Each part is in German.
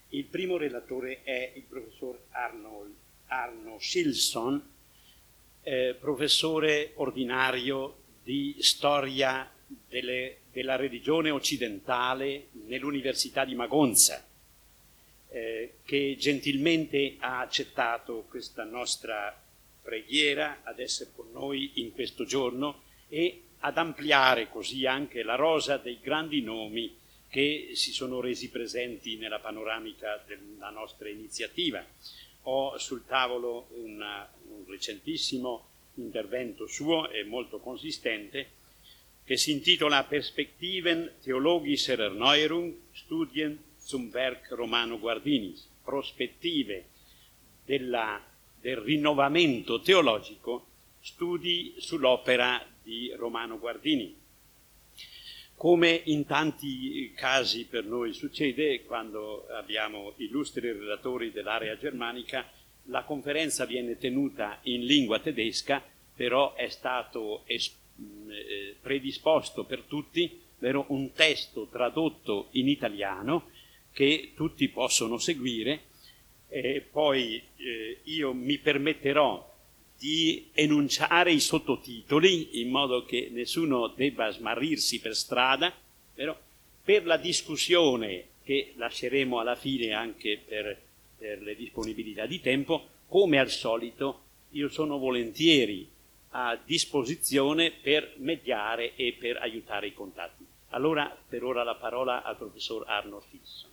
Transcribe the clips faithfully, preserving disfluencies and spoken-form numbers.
Il primo relatore è il professor Arnold, Arno Schilson, eh, professore ordinario di storia delle, della religione occidentale nell'Università di Magonza, eh, che gentilmente ha accettato questa nostra preghiera ad essere con noi in questo giorno e ad ampliare così anche la rosa dei grandi nomi che si sono resi presenti nella panoramica della nostra iniziativa. Ho sul tavolo una, un recentissimo intervento suo e molto consistente che si intitola Perspektiven theologischer Erneuerung, Studien zum Werk Romano Guardinis, prospettive della, del rinnovamento teologico, studi sull'opera di Romano Guardini. Come in tanti casi per noi succede, quando abbiamo illustri relatori dell'area germanica, la conferenza viene tenuta in lingua tedesca, però è stato es- predisposto per tutti, ovvero un testo tradotto in italiano che tutti possono seguire, e poi eh, io mi permetterò di enunciare i sottotitoli in modo che nessuno debba smarrirsi per strada, però per la discussione che lasceremo alla fine anche per, per le disponibilità di tempo, come al solito io sono volentieri a disposizione per mediare e per aiutare i contatti. Allora per ora la parola al professor Arno Schilson.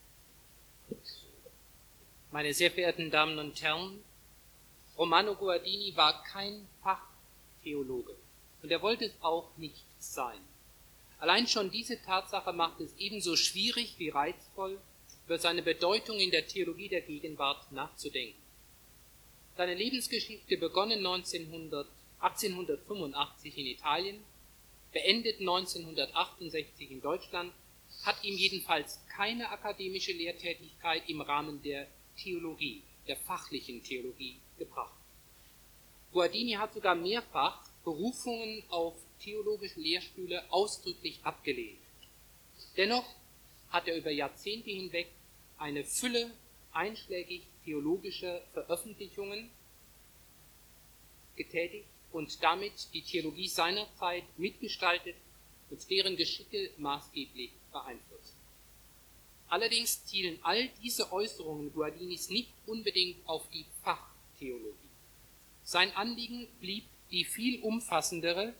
Meine sehr verehrten Damen und Herren, Romano Guardini war kein Fachtheologe und er wollte es auch nicht sein. Allein schon diese Tatsache macht es ebenso schwierig wie reizvoll, über seine Bedeutung in der Theologie der Gegenwart nachzudenken. Seine Lebensgeschichte, begonnen achtzehnhundertfünfundachtzig in Italien, beendet neunzehnhundertachtundsechzig in Deutschland, hat ihm jedenfalls keine akademische Lehrtätigkeit im Rahmen der Theologie, der fachlichen Theologie, gebracht. Guardini hat sogar mehrfach Berufungen auf theologische Lehrstühle ausdrücklich abgelehnt. Dennoch hat er über Jahrzehnte hinweg eine Fülle einschlägig theologischer Veröffentlichungen getätigt und damit die Theologie seiner Zeit mitgestaltet und deren Geschicke maßgeblich beeinflusst. Allerdings zielen all diese Äußerungen Guardinis nicht unbedingt auf die Fachtheologie. Sein Anliegen blieb die viel umfassendere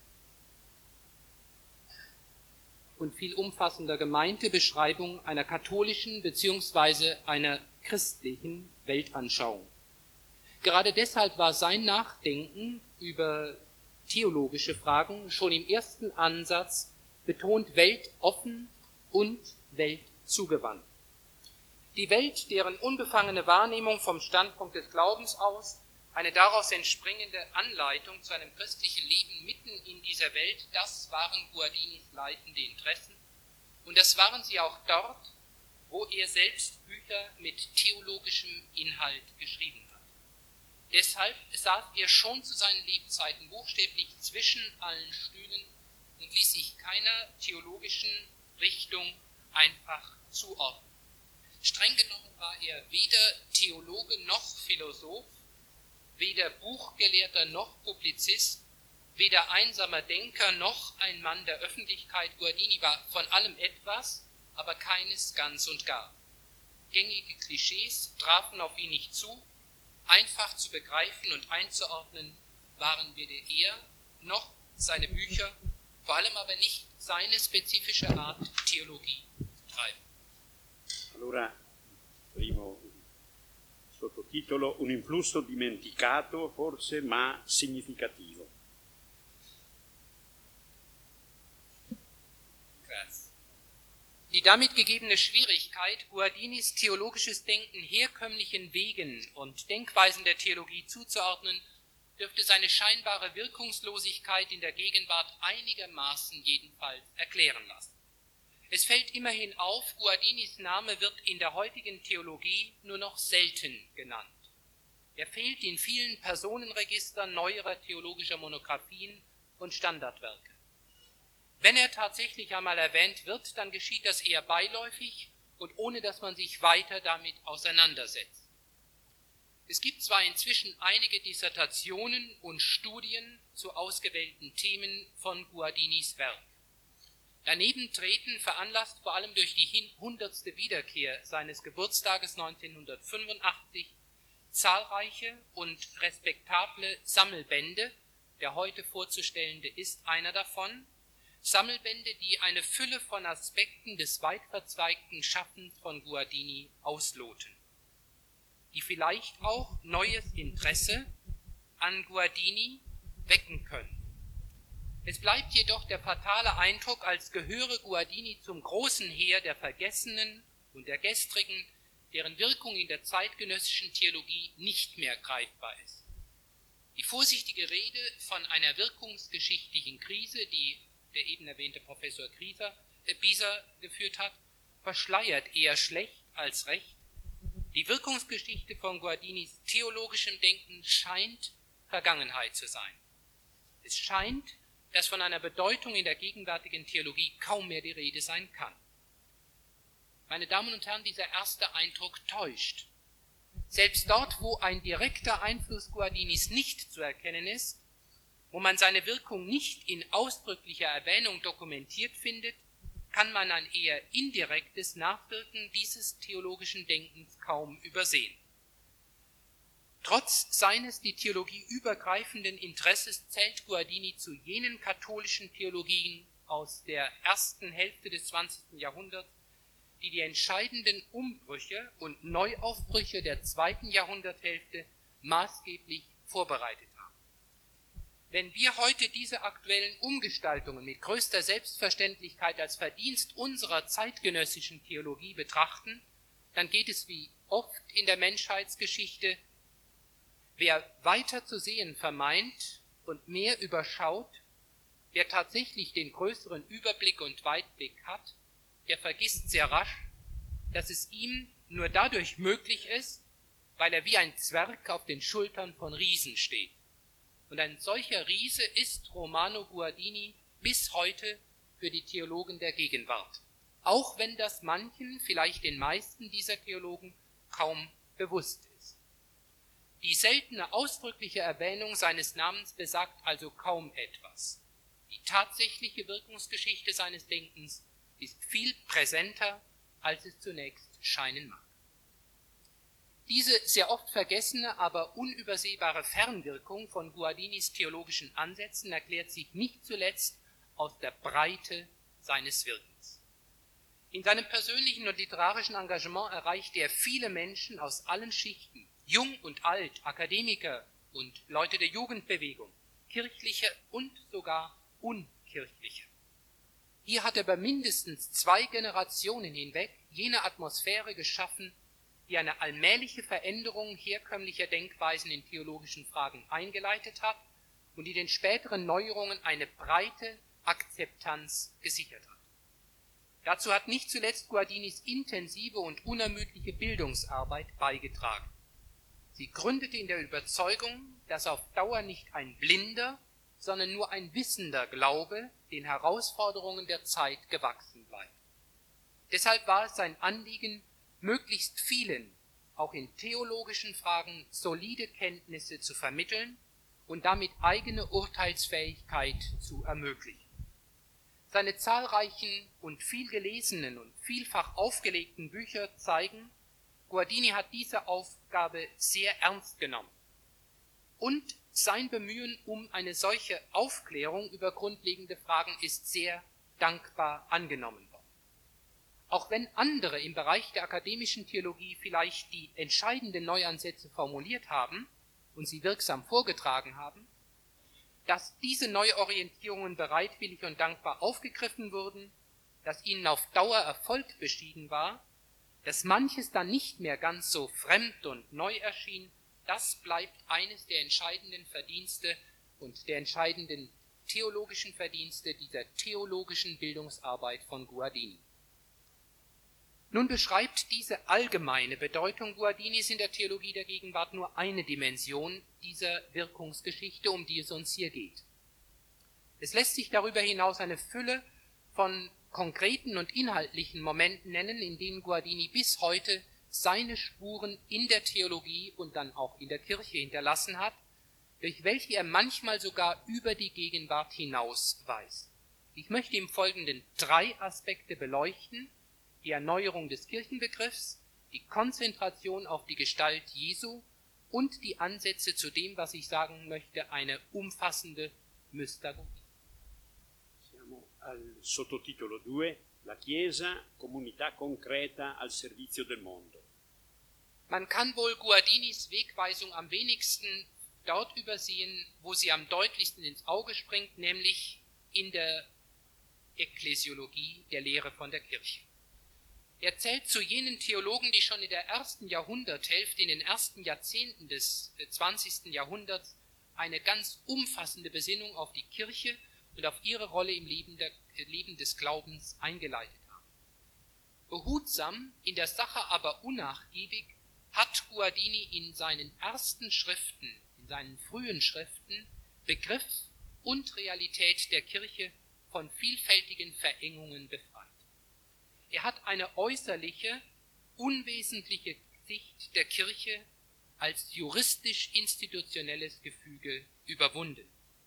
und viel umfassender gemeinte Beschreibung einer katholischen bzw. einer christlichen Weltanschauung. Gerade deshalb war sein Nachdenken über theologische Fragen schon im ersten Ansatz betont weltoffen und weltzugewandt. Die Welt, deren unbefangene Wahrnehmung vom Standpunkt des Glaubens aus eine daraus entspringende Anleitung zu einem christlichen Leben mitten in dieser Welt, das waren Guardinis leitende Interessen und das waren sie auch dort, wo er selbst Bücher mit theologischem Inhalt geschrieben hat. Deshalb saß er schon zu seinen Lebzeiten buchstäblich zwischen allen Stühlen und ließ sich keiner theologischen Richtung einfach zuordnen. Streng genommen war er weder Theologe noch Philosoph, weder Buchgelehrter noch Publizist, weder einsamer Denker noch ein Mann der Öffentlichkeit. Guardini war von allem etwas, aber keines ganz und gar. Gängige Klischees trafen auf ihn nicht zu, einfach zu begreifen und einzuordnen waren weder er noch seine Bücher, vor allem aber nicht seine spezifische Art, Theologie zu treiben. Allora, primo sottotitolo, un influsso dimenticato forse ma significativo. Die damit gegebene Schwierigkeit, Guardinis theologisches Denken herkömmlichen Wegen und Denkweisen der Theologie zuzuordnen, dürfte seine scheinbare Wirkungslosigkeit in der Gegenwart einigermaßen jedenfalls erklären lassen. Es fällt immerhin auf, Guardinis Name wird in der heutigen Theologie nur noch selten genannt. Er fehlt in vielen Personenregistern neuerer theologischer Monographien und Standardwerke. Wenn er tatsächlich einmal erwähnt wird, dann geschieht das eher beiläufig und ohne dass man sich weiter damit auseinandersetzt. Es gibt zwar inzwischen einige Dissertationen und Studien zu ausgewählten Themen von Guardinis Werk. Daneben treten, veranlasst vor allem durch die hundertste Wiederkehr seines Geburtstages neunzehnhundertfünfundachtzig, zahlreiche und respektable Sammelbände, der heute vorzustellende ist einer davon, Sammelbände, die eine Fülle von Aspekten des weitverzweigten Schaffens von Guardini ausloten, die vielleicht auch neues Interesse an Guardini wecken können. Es bleibt jedoch der fatale Eindruck, als gehöre Guardini zum großen Heer der Vergessenen und der Gestrigen, deren Wirkung in der zeitgenössischen Theologie nicht mehr greifbar ist. Die vorsichtige Rede von einer wirkungsgeschichtlichen Krise, die der eben erwähnte Professor Grieser, äh, Bieser geführt hat, verschleiert eher schlecht als recht. Die Wirkungsgeschichte von Guardinis theologischem Denken scheint Vergangenheit zu sein. Es scheint, dass von einer Bedeutung in der gegenwärtigen Theologie kaum mehr die Rede sein kann. Meine Damen und Herren, dieser erste Eindruck täuscht. Selbst dort, wo ein direkter Einfluss Guardinis nicht zu erkennen ist, wo man seine Wirkung nicht in ausdrücklicher Erwähnung dokumentiert findet, kann man ein eher indirektes Nachwirken dieses theologischen Denkens kaum übersehen. Trotz seines die Theologie übergreifenden Interesses zählt Guardini zu jenen katholischen Theologien aus der ersten Hälfte des zwanzigsten Jahrhunderts, die die entscheidenden Umbrüche und Neuaufbrüche der zweiten Jahrhunderthälfte maßgeblich vorbereitet haben. Wenn wir heute diese aktuellen Umgestaltungen mit größter Selbstverständlichkeit als Verdienst unserer zeitgenössischen Theologie betrachten, dann geht es wie oft in der Menschheitsgeschichte: Wer weiter zu sehen vermeint und mehr überschaut, wer tatsächlich den größeren Überblick und Weitblick hat, der vergisst sehr rasch, dass es ihm nur dadurch möglich ist, weil er wie ein Zwerg auf den Schultern von Riesen steht. Und ein solcher Riese ist Romano Guardini bis heute für die Theologen der Gegenwart, auch wenn das manchen, vielleicht den meisten dieser Theologen, kaum bewusst ist. Die seltene ausdrückliche Erwähnung seines Namens besagt also kaum etwas. Die tatsächliche Wirkungsgeschichte seines Denkens ist viel präsenter, als es zunächst scheinen mag. Diese sehr oft vergessene, aber unübersehbare Fernwirkung von Guardinis theologischen Ansätzen erklärt sich nicht zuletzt aus der Breite seines Wirkens. In seinem persönlichen und literarischen Engagement erreichte er viele Menschen aus allen Schichten, jung und alt, Akademiker und Leute der Jugendbewegung, kirchliche und sogar unkirchliche. Hier hat er bei mindestens zwei Generationen hinweg jene Atmosphäre geschaffen, die eine allmähliche Veränderung herkömmlicher Denkweisen in theologischen Fragen eingeleitet hat und die den späteren Neuerungen eine breite Akzeptanz gesichert hat. Dazu hat nicht zuletzt Guardinis intensive und unermüdliche Bildungsarbeit beigetragen. Sie gründete in der Überzeugung, dass auf Dauer nicht ein blinder, sondern nur ein wissender Glaube den Herausforderungen der Zeit gewachsen bleibt. Deshalb war es sein Anliegen, möglichst vielen, auch in theologischen Fragen, solide Kenntnisse zu vermitteln und damit eigene Urteilsfähigkeit zu ermöglichen. Seine zahlreichen und viel gelesenen und vielfach aufgelegten Bücher zeigen, Guardini hat diese Aufgabe sehr ernst genommen. Und sein Bemühen um eine solche Aufklärung über grundlegende Fragen ist sehr dankbar angenommen worden. Auch wenn andere im Bereich der akademischen Theologie vielleicht die entscheidenden Neuansätze formuliert haben und sie wirksam vorgetragen haben, dass diese Neuorientierungen bereitwillig und dankbar aufgegriffen wurden, dass ihnen auf Dauer Erfolg beschieden war, dass manches dann nicht mehr ganz so fremd und neu erschien, das bleibt eines der entscheidenden Verdienste und der entscheidenden theologischen Verdienste dieser theologischen Bildungsarbeit von Guardini. Nun beschreibt diese allgemeine Bedeutung Guardinis in der Theologie der Gegenwart nur eine Dimension dieser Wirkungsgeschichte, um die es uns hier geht. Es lässt sich darüber hinaus eine Fülle von konkreten und inhaltlichen Momenten nennen, in denen Guardini bis heute seine Spuren in der Theologie und dann auch in der Kirche hinterlassen hat, durch welche er manchmal sogar über die Gegenwart hinaus weist. Ich möchte im Folgenden drei Aspekte beleuchten: die Erneuerung des Kirchenbegriffs, die Konzentration auf die Gestalt Jesu und die Ansätze zu dem, was ich sagen möchte, eine umfassende Mystagogie. Siamo al sottotitolo due, la Chiesa, comunità concreta al servizio del mondo. Man kann wohl Guardinis Wegweisung am wenigsten dort übersehen, wo sie am deutlichsten ins Auge springt, nämlich in der Ekklesiologie, der Lehre von der Kirche. Er zählt zu jenen Theologen, die schon in der ersten Jahrhunderthälfte, in den ersten Jahrzehnten des zwanzigsten Jahrhunderts eine ganz umfassende Besinnung auf die Kirche und auf ihre Rolle im Leben, der, Leben des Glaubens eingeleitet haben. Behutsam, in der Sache aber unnachgiebig, hat Guardini in seinen ersten Schriften, in seinen frühen Schriften, Begriff und Realität der Kirche von vielfältigen Verengungen befreit. Er hat eine äußerliche, unwesentliche Sicht der Kirche als juristisch-institutionelles Gefüge überwunden.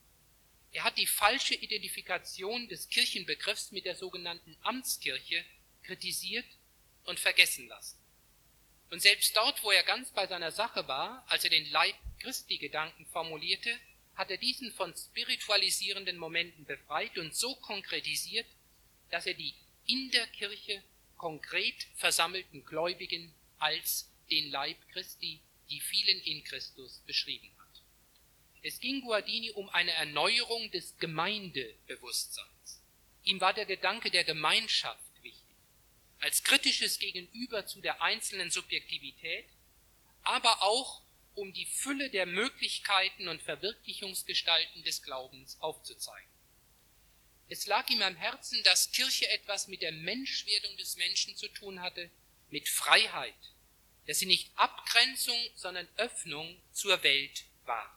Er hat die falsche Identifikation des Kirchenbegriffs mit der sogenannten Amtskirche kritisiert und vergessen lassen. Und selbst dort, wo er ganz bei seiner Sache war, als er den Leib Christi-Gedanken formulierte, hat er diesen von spiritualisierenden Momenten befreit und so konkretisiert, dass er die in der Kirche konkret versammelten Gläubigen als den Leib Christi, die vielen in Christus, beschrieben hat. Es ging Guardini um eine Erneuerung des Gemeindebewusstseins. Ihm war der Gedanke der Gemeinschaft wichtig, als kritisches Gegenüber zu der einzelnen Subjektivität, aber auch um die Fülle der Möglichkeiten und Verwirklichungsgestalten des Glaubens aufzuzeigen. Es lag ihm am Herzen, dass Kirche etwas mit der Menschwerdung des Menschen zu tun hatte, mit Freiheit, dass sie nicht Abgrenzung, sondern Öffnung zur Welt war.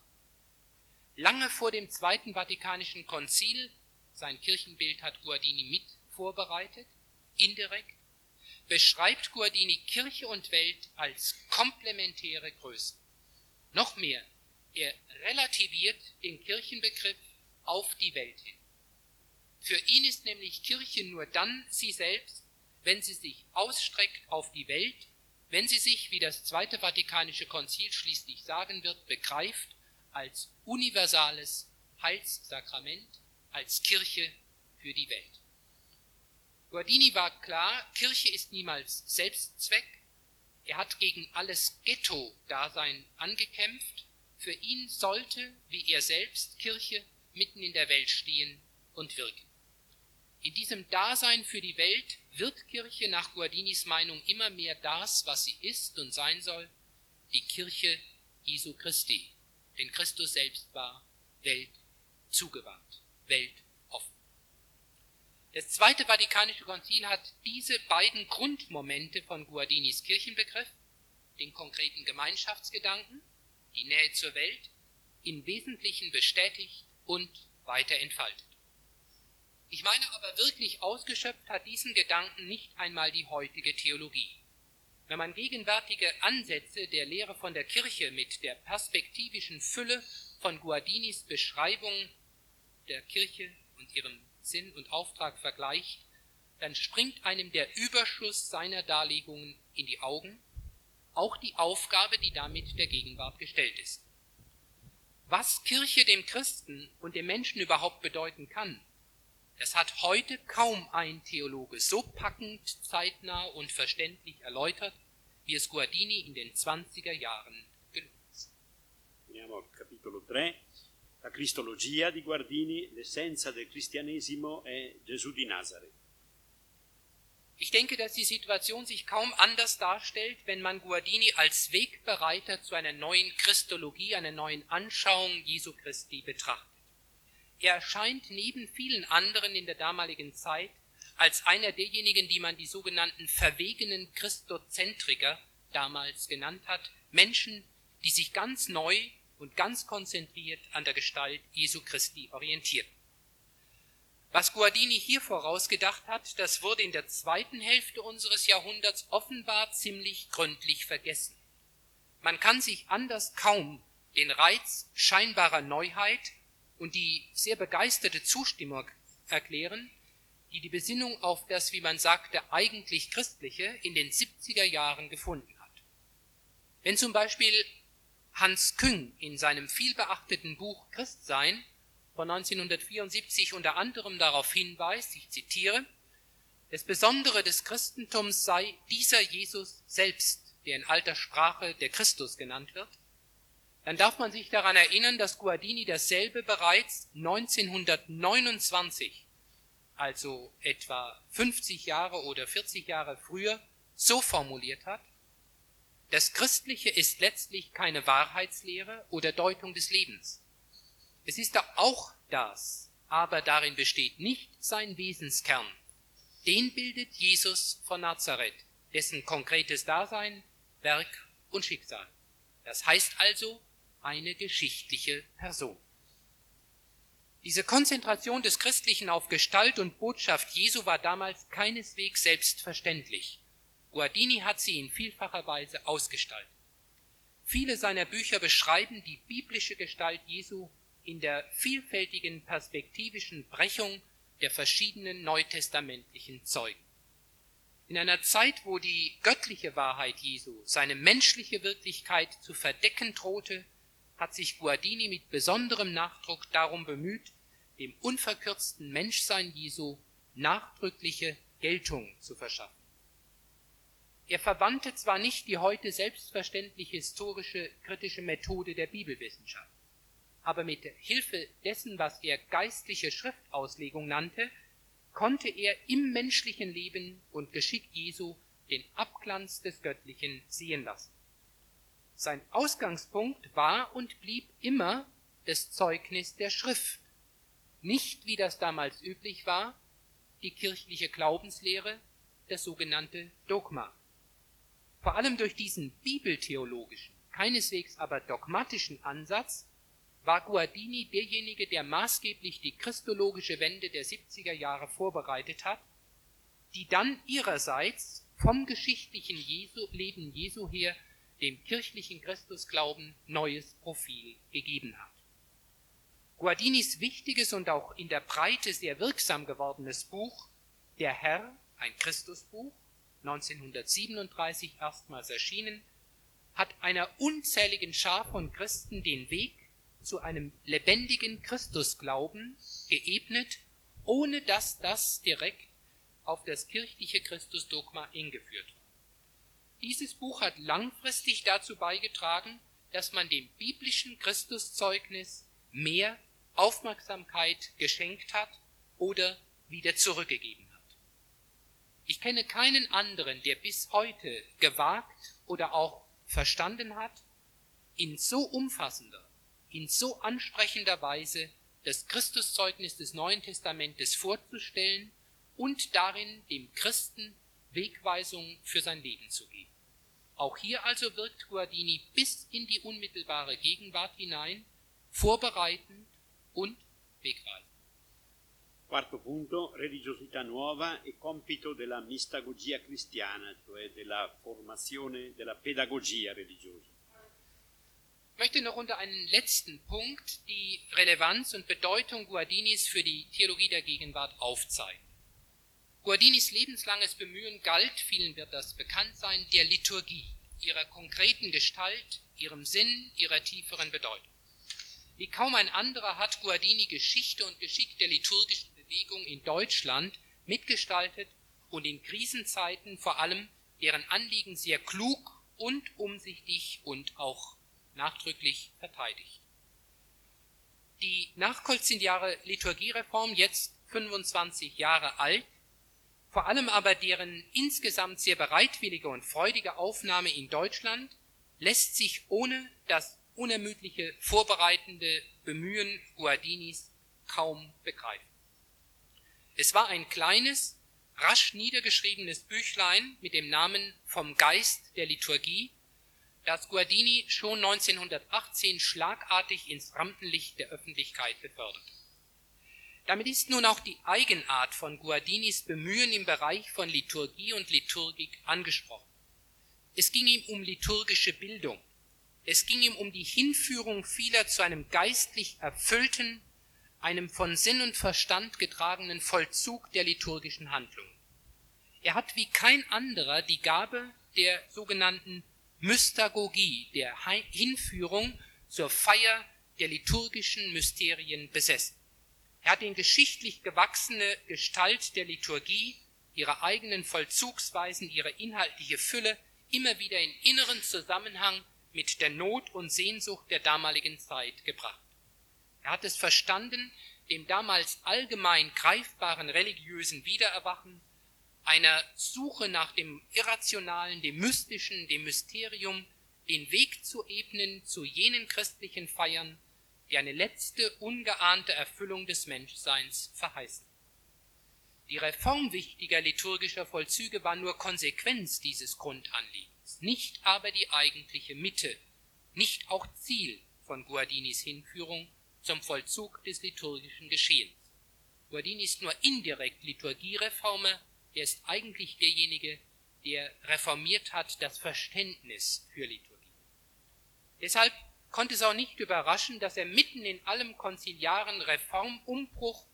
Lange vor dem Zweiten Vatikanischen Konzil, sein Kirchenbild hat Guardini mit vorbereitet, indirekt, beschreibt Guardini Kirche und Welt als komplementäre Größen. Noch mehr, er relativiert den Kirchenbegriff auf die Welt hin. Für ihn ist nämlich Kirche nur dann sie selbst, wenn sie sich ausstreckt auf die Welt, wenn sie sich, wie das Zweite Vatikanische Konzil schließlich sagen wird, begreift als universales Heilssakrament, als Kirche für die Welt. Guardini war klar, Kirche ist niemals Selbstzweck. Er hat gegen alles Ghetto-Dasein angekämpft. Für ihn sollte, wie er selbst, Kirche mitten in der Welt stehen und wirken. In diesem Dasein für die Welt wird Kirche nach Guardinis Meinung immer mehr das, was sie ist und sein soll, die Kirche Jesu Christi, denn Christus selbst war Welt zugewandt, weltoffen. Das Zweite Vatikanische Konzil hat diese beiden Grundmomente von Guardinis Kirchenbegriff, den konkreten Gemeinschaftsgedanken, die Nähe zur Welt, im Wesentlichen bestätigt und weiter entfaltet. Ich meine aber, wirklich ausgeschöpft hat diesen Gedanken nicht einmal die heutige Theologie. Wenn man gegenwärtige Ansätze der Lehre von der Kirche mit der perspektivischen Fülle von Guardinis Beschreibung der Kirche und ihrem Sinn und Auftrag vergleicht, dann springt einem der Überschuss seiner Darlegungen in die Augen, auch die Aufgabe, die damit der Gegenwart gestellt ist. Was Kirche dem Christen und dem Menschen überhaupt bedeuten kann, das hat heute kaum ein Theologe so packend, zeitnah und verständlich erläutert, wie es Guardini in den zwanziger Jahren gelungen ist. Veniamo al capitolo tre, la Cristologia di Guardini, l'essenza del cristianesimo è Gesù di Nazareth. Ich denke, dass die Situation sich kaum anders darstellt, wenn man Guardini als Wegbereiter zu einer neuen Christologie, einer neuen Anschauung Jesu Christi betrachtet. Er erscheint neben vielen anderen in der damaligen Zeit als einer derjenigen, die man die sogenannten verwegenen Christozentriker damals genannt hat, Menschen, die sich ganz neu und ganz konzentriert an der Gestalt Jesu Christi orientierten. Was Guardini hier vorausgedacht hat, das wurde in der zweiten Hälfte unseres Jahrhunderts offenbar ziemlich gründlich vergessen. Man kann sich anders kaum den Reiz scheinbarer Neuheit und die sehr begeisterte Zustimmung erklären, die die Besinnung auf das, wie man sagte, eigentlich Christliche in den siebziger Jahren gefunden hat. Wenn zum Beispiel Hans Küng in seinem vielbeachteten Buch Christsein von neunzehnhundertvierundsiebzig unter anderem darauf hinweist, ich zitiere, das Besondere des Christentums sei dieser Jesus selbst, der in alter Sprache der Christus genannt wird, dann darf man sich daran erinnern, dass Guardini dasselbe bereits neunzehnhundertneunundzwanzig, also etwa fünfzig Jahre oder vierzig Jahre früher, so formuliert hat: Das Christliche ist letztlich keine Wahrheitslehre oder Deutung des Lebens. Es ist auch das, aber darin besteht nicht sein Wesenskern. Den bildet Jesus von Nazareth, dessen konkretes Dasein, Werk und Schicksal. Das heißt also eine geschichtliche Person. Diese Konzentration des Christlichen auf Gestalt und Botschaft Jesu war damals keineswegs selbstverständlich. Guardini hat sie in vielfacher Weise ausgestaltet. Viele seiner Bücher beschreiben die biblische Gestalt Jesu in der vielfältigen perspektivischen Brechung der verschiedenen neutestamentlichen Zeugen. In einer Zeit, wo die göttliche Wahrheit Jesu seine menschliche Wirklichkeit zu verdecken drohte, hat sich Guardini mit besonderem Nachdruck darum bemüht, dem unverkürzten Menschsein Jesu nachdrückliche Geltung zu verschaffen. Er verwandte zwar nicht die heute selbstverständliche historische kritische Methode der Bibelwissenschaft, aber mit Hilfe dessen, was er geistliche Schriftauslegung nannte, konnte er im menschlichen Leben und Geschick Jesu den Abglanz des Göttlichen sehen lassen. Sein Ausgangspunkt war und blieb immer das Zeugnis der Schrift, nicht, wie das damals üblich war, die kirchliche Glaubenslehre, das sogenannte Dogma. Vor allem durch diesen bibeltheologischen, keineswegs aber dogmatischen Ansatz war Guardini derjenige, der maßgeblich die christologische Wende der siebziger Jahre vorbereitet hat, die dann ihrerseits vom geschichtlichen Jesu, Leben Jesu her dem kirchlichen Christusglauben neues Profil gegeben hat. Guardinis wichtiges und auch in der Breite sehr wirksam gewordenes Buch Der Herr, ein Christusbuch, neunzehnhundertsiebenunddreißig erstmals erschienen, hat einer unzähligen Schar von Christen den Weg zu einem lebendigen Christusglauben geebnet, ohne dass das direkt auf das kirchliche Christusdogma hingeführt war. Dieses Buch hat langfristig dazu beigetragen, dass man dem biblischen Christuszeugnis mehr Aufmerksamkeit geschenkt hat oder wieder zurückgegeben hat. Ich kenne keinen anderen, der bis heute gewagt oder auch verstanden hat, in so umfassender, in so ansprechender Weise das Christuszeugnis des Neuen Testamentes vorzustellen und darin dem Christen Wegweisung für sein Leben zu geben. Auch hier also wirkt Guardini bis in die unmittelbare Gegenwart hinein, vorbereitend und wegweisend. Quarto punto, religiosità nuova e compito della mistagogia cristiana, cioè della formazione, della pedagogia religiosa. Ich möchte noch unter einen letzten Punkt die Relevanz und Bedeutung Guardinis für die Theologie der Gegenwart aufzeigen. Guardinis lebenslanges Bemühen galt, vielen wird das bekannt sein, der Liturgie, ihrer konkreten Gestalt, ihrem Sinn, ihrer tieferen Bedeutung. Wie kaum ein anderer hat Guardini Geschichte und Geschick der liturgischen Bewegung in Deutschland mitgestaltet und in Krisenzeiten vor allem deren Anliegen sehr klug und umsichtig und auch nachdrücklich verteidigt. Die nachkonziliare Liturgiereform, jetzt fünfundzwanzig Jahre alt, vor allem aber deren insgesamt sehr bereitwillige und freudige Aufnahme in Deutschland, lässt sich ohne das unermüdliche vorbereitende Bemühen Guardinis kaum begreifen. Es war ein kleines, rasch niedergeschriebenes Büchlein mit dem Namen Vom Geist der Liturgie, das Guardini schon neunzehnhundertachtzehn schlagartig ins Rampenlicht der Öffentlichkeit beförderte. Damit ist nun auch die Eigenart von Guardinis Bemühen im Bereich von Liturgie und Liturgik angesprochen. Es ging ihm um liturgische Bildung. Es ging ihm um die Hinführung vieler zu einem geistlich erfüllten, einem von Sinn und Verstand getragenen Vollzug der liturgischen Handlung. Er hat wie kein anderer die Gabe der sogenannten Mystagogie, der Hinführung zur Feier der liturgischen Mysterien besessen. Er hat in geschichtlich gewachsene Gestalt der Liturgie, ihre eigenen Vollzugsweisen, ihre inhaltliche Fülle immer wieder in inneren Zusammenhang mit der Not und Sehnsucht der damaligen Zeit gebracht. Er hat es verstanden, dem damals allgemein greifbaren religiösen Wiedererwachen, einer Suche nach dem Irrationalen, dem Mystischen, dem Mysterium, den Weg zu ebnen zu jenen christlichen Feiern, die eine letzte, ungeahnte Erfüllung des Menschseins verheißen. Die Reform wichtiger liturgischer Vollzüge war nur Konsequenz dieses Grundanliegens, nicht aber die eigentliche Mitte, nicht auch Ziel von Guardinis Hinführung zum Vollzug des liturgischen Geschehens. Guardini ist nur indirekt Liturgiereformer, er ist eigentlich derjenige, der reformiert hat das Verständnis für Liturgie. Deshalb konnte es auch nicht überraschen, dass er mitten in allem konziliaren Reformumbruch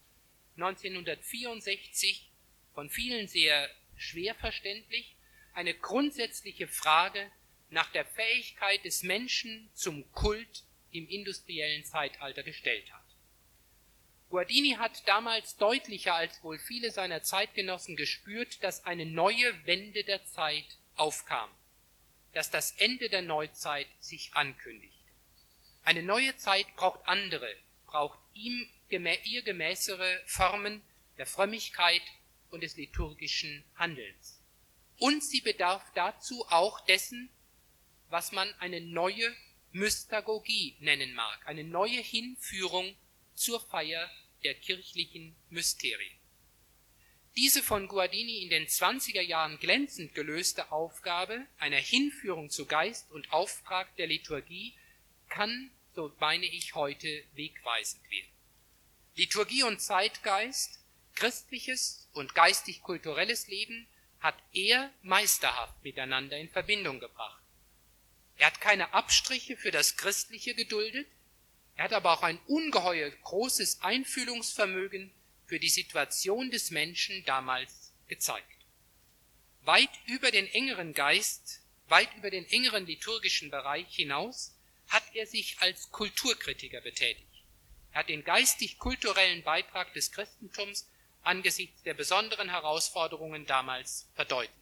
neunzehnhundertvierundsechzig, von vielen sehr schwer verständlich, eine grundsätzliche Frage nach der Fähigkeit des Menschen zum Kult im industriellen Zeitalter gestellt hat. Guardini hat damals deutlicher als wohl viele seiner Zeitgenossen gespürt, dass eine neue Wende der Zeit aufkam, dass das Ende der Neuzeit sich ankündigt. Eine neue Zeit braucht andere, braucht ihm gemä- ihr gemäßere Formen der Frömmigkeit und des liturgischen Handelns. Und sie bedarf dazu auch dessen, was man eine neue Mystagogie nennen mag, eine neue Hinführung zur Feier der kirchlichen Mysterien. Diese von Guardini in den zwanziger Jahren glänzend gelöste Aufgabe einer Hinführung zu Geist und Auftrag der Liturgie kann, so meine ich, heute wegweisend werden. Liturgie und Zeitgeist, christliches und geistig-kulturelles Leben hat er meisterhaft miteinander in Verbindung gebracht. Er hat keine Abstriche für das Christliche geduldet, er hat aber auch ein ungeheuer großes Einfühlungsvermögen für die Situation des Menschen damals gezeigt. Weit über den engeren Geist, weit über den engeren liturgischen Bereich hinaus hat er sich als Kulturkritiker betätigt. Er hat den geistig-kulturellen Beitrag des Christentums angesichts der besonderen Herausforderungen damals verdeutlicht.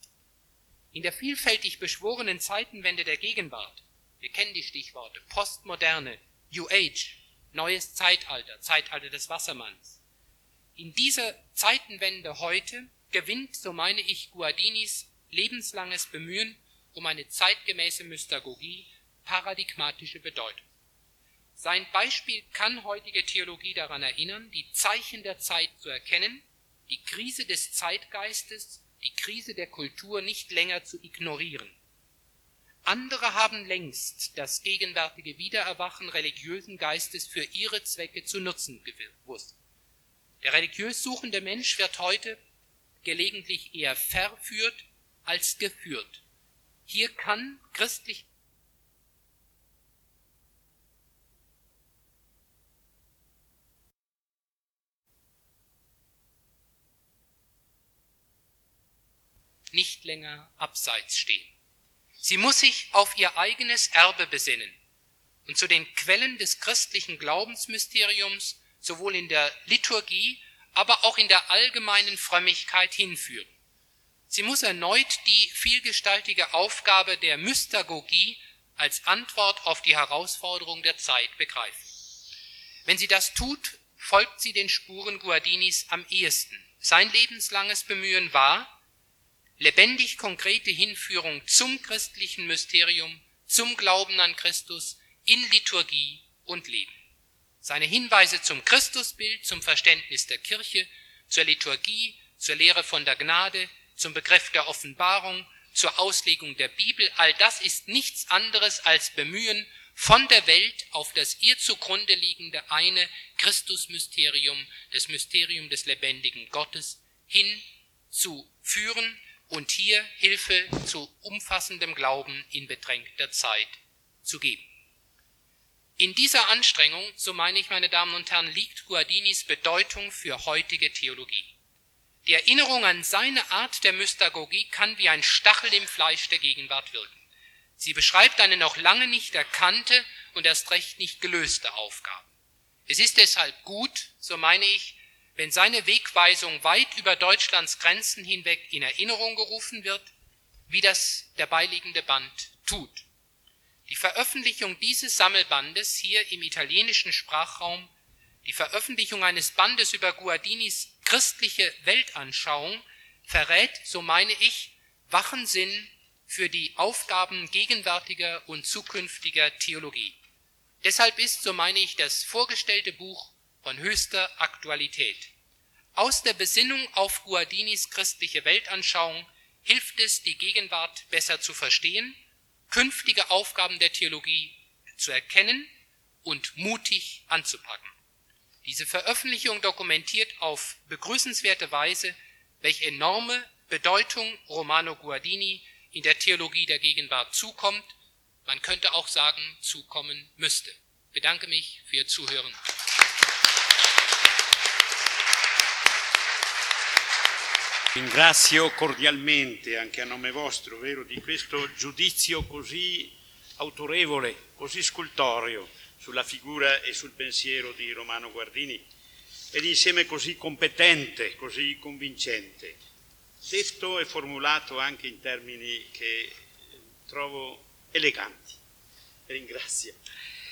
In der vielfältig beschworenen Zeitenwende der Gegenwart, wir kennen die Stichworte Postmoderne, New Age, neues Zeitalter, Zeitalter des Wassermanns. In dieser Zeitenwende heute gewinnt, so meine ich, Guardinis lebenslanges Bemühen um eine zeitgemäße Mystagogie paradigmatische Bedeutung. Sein Beispiel kann heutige Theologie daran erinnern, die Zeichen der Zeit zu erkennen, die Krise des Zeitgeistes, die Krise der Kultur nicht länger zu ignorieren. Andere haben längst das gegenwärtige Wiedererwachen religiösen Geistes für ihre Zwecke zu nutzen gewusst. Der religiös suchende Mensch wird heute gelegentlich eher verführt als geführt. Hier kann christlich nicht länger abseits stehen. Sie muss sich auf ihr eigenes Erbe besinnen und zu den Quellen des christlichen Glaubensmysteriums sowohl in der Liturgie, aber auch in der allgemeinen Frömmigkeit hinführen. Sie muss erneut die vielgestaltige Aufgabe der Mystagogie als Antwort auf die Herausforderung der Zeit begreifen. Wenn sie das tut, folgt sie den Spuren Guardinis am ehesten. Sein lebenslanges Bemühen war, lebendig konkrete Hinführung zum christlichen Mysterium, zum Glauben an Christus in Liturgie und Leben. Seine Hinweise zum Christusbild, zum Verständnis der Kirche, zur Liturgie, zur Lehre von der Gnade, zum Begriff der Offenbarung, zur Auslegung der Bibel, all das ist nichts anderes als Bemühen von der Welt auf das ihr zugrunde liegende eine Christusmysterium, das Mysterium des lebendigen Gottes, hin zu führen und hier Hilfe zu umfassendem Glauben in bedrängter Zeit zu geben. In dieser Anstrengung, so meine ich, meine Damen und Herren, liegt Guardinis Bedeutung für heutige Theologie. Die Erinnerung an seine Art der Mystagogie kann wie ein Stachel im Fleisch der Gegenwart wirken. Sie beschreibt eine noch lange nicht erkannte und erst recht nicht gelöste Aufgabe. Es ist deshalb gut, so meine ich, wenn seine Wegweisung weit über Deutschlands Grenzen hinweg in Erinnerung gerufen wird, wie das der beiliegende Band tut. Die Veröffentlichung dieses Sammelbandes hier im italienischen Sprachraum, die Veröffentlichung eines Bandes über Guardinis christliche Weltanschauung verrät, so meine ich, wachen Sinn für die Aufgaben gegenwärtiger und zukünftiger Theologie. Deshalb ist, so meine ich, das vorgestellte Buch von höchster Aktualität. Aus der Besinnung auf Guardinis christliche Weltanschauung hilft es, die Gegenwart besser zu verstehen, künftige Aufgaben der Theologie zu erkennen und mutig anzupacken. Diese Veröffentlichung dokumentiert auf begrüßenswerte Weise, welche enorme Bedeutung Romano Guardini in der Theologie der Gegenwart zukommt, man könnte auch sagen, zukommen müsste. Ich bedanke mich für Ihr Zuhören. Ringrazio cordialmente, anche a nome vostro, vero, di questo giudizio così autorevole, così scultoreo sulla figura e sul pensiero di Romano Guardini, ed insieme così competente, così convincente, detto e formulato anche in termini che trovo eleganti. Ringrazio.